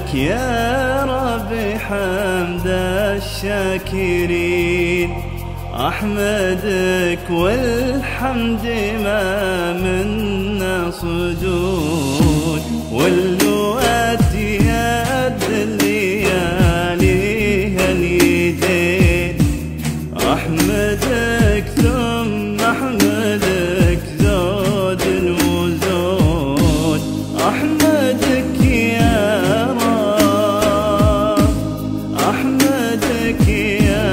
يا رب حمد الشاكرين، أحمدك والحمد ما منا صدود، واللوات يد الليالي اليدين، أحمدك ثم أحمدك زود وزود، أحمدك يا رب، أحمدك يا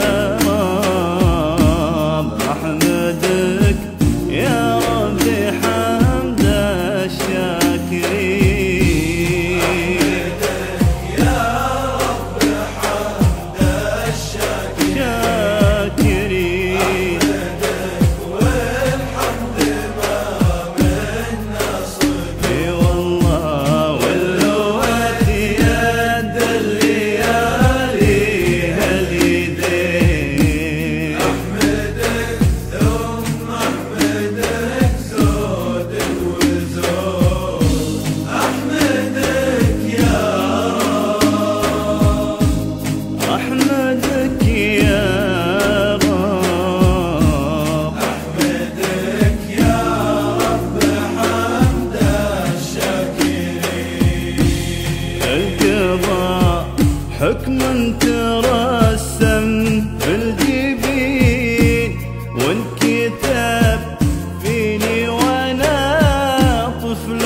رب، أحمدك يا رب حمد الشاكرين، يا رب حمد الشاكرين، أحمدك والحمد ما منا صدود، اي والله واللوات يد الليالي اليدين، أحمدك ثم أحمدك زود وزود، أحمدك يا رب، أحمدك يا رب، أحمدك يا رب حمد الشاكرين، القضاء حكم ترسم بالجبين، والكتاب فيني وانا طفل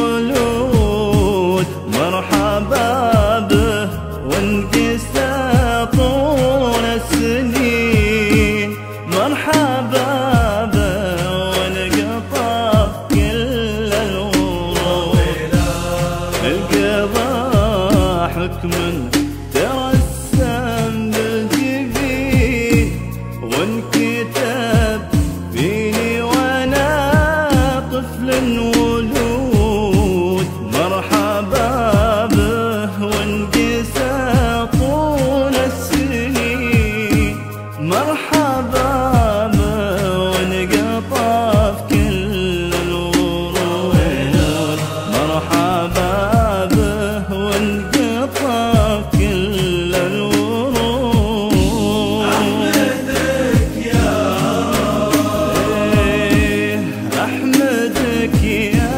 ولود، مرحبا به وانقسى طول السنين، مرحبا به وانقطف كل الورود، القضاء حكم ترسم بالجبين، وانكتب فيني وانا طفل ولود، مرحبا به وانقسى طول السنين، مرحبا به وانقطف كل الورود، مرحبا به وانقطف كل الورود، أحمدك يا إيه، أحمدك يا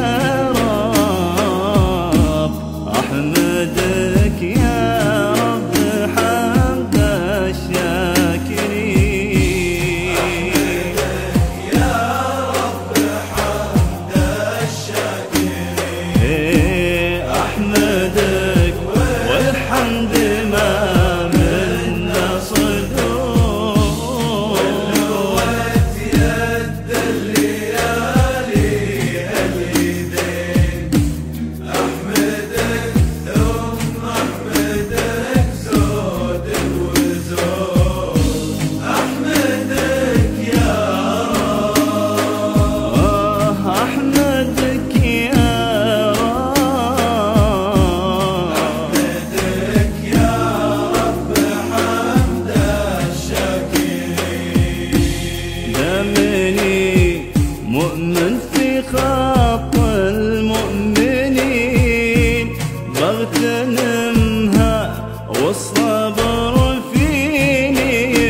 رب، أحمدك يا رب حمد الشاكرين، يا رب حمد الشاكرين، إيه، أحمدك والحمد ما منا صدود، واللوات يد الليالي اليدين، أحمدك ثم أحمدك زود وزود، أحمدك يا رب، أحمدك يا رب، أحمدك يا رب حمد الشاكرين، دمني مؤمن في خط المؤمنين، بغتنمها والصبر فيني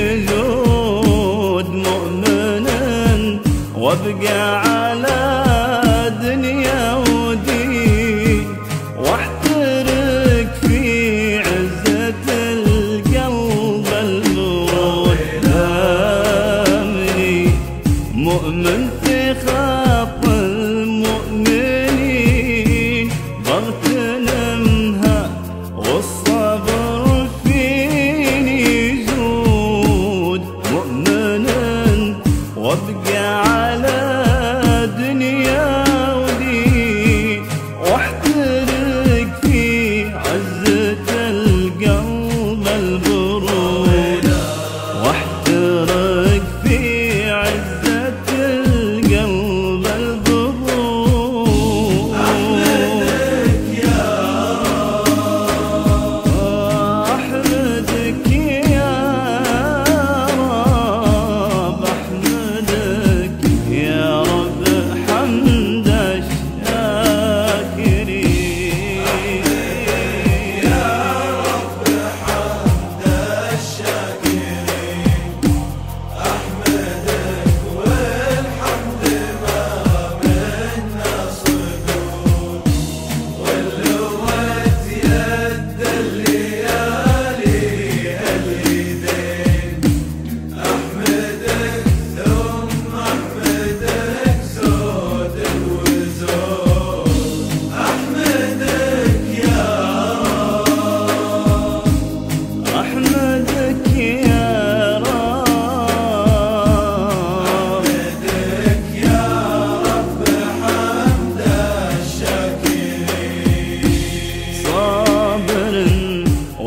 يزود، مؤمنا وابقى على دنيا ودين، واحترق في عزة القلب البرود، دامني مؤمن في خط المؤمنين، بغتنمها والصبر فيني يزود، مؤمنا وابقى على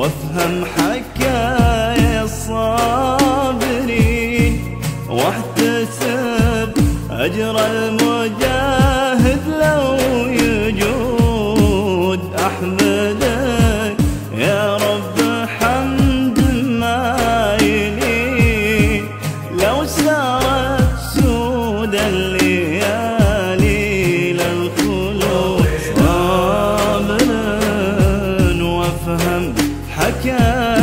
وافهم حكايا الصابرين، واحتسب أجر المجاهد لو يجود. أحمدك يا رب حمد ما يلي، لو سارت سود الليالي للخلود. صابرا وافهم حكايا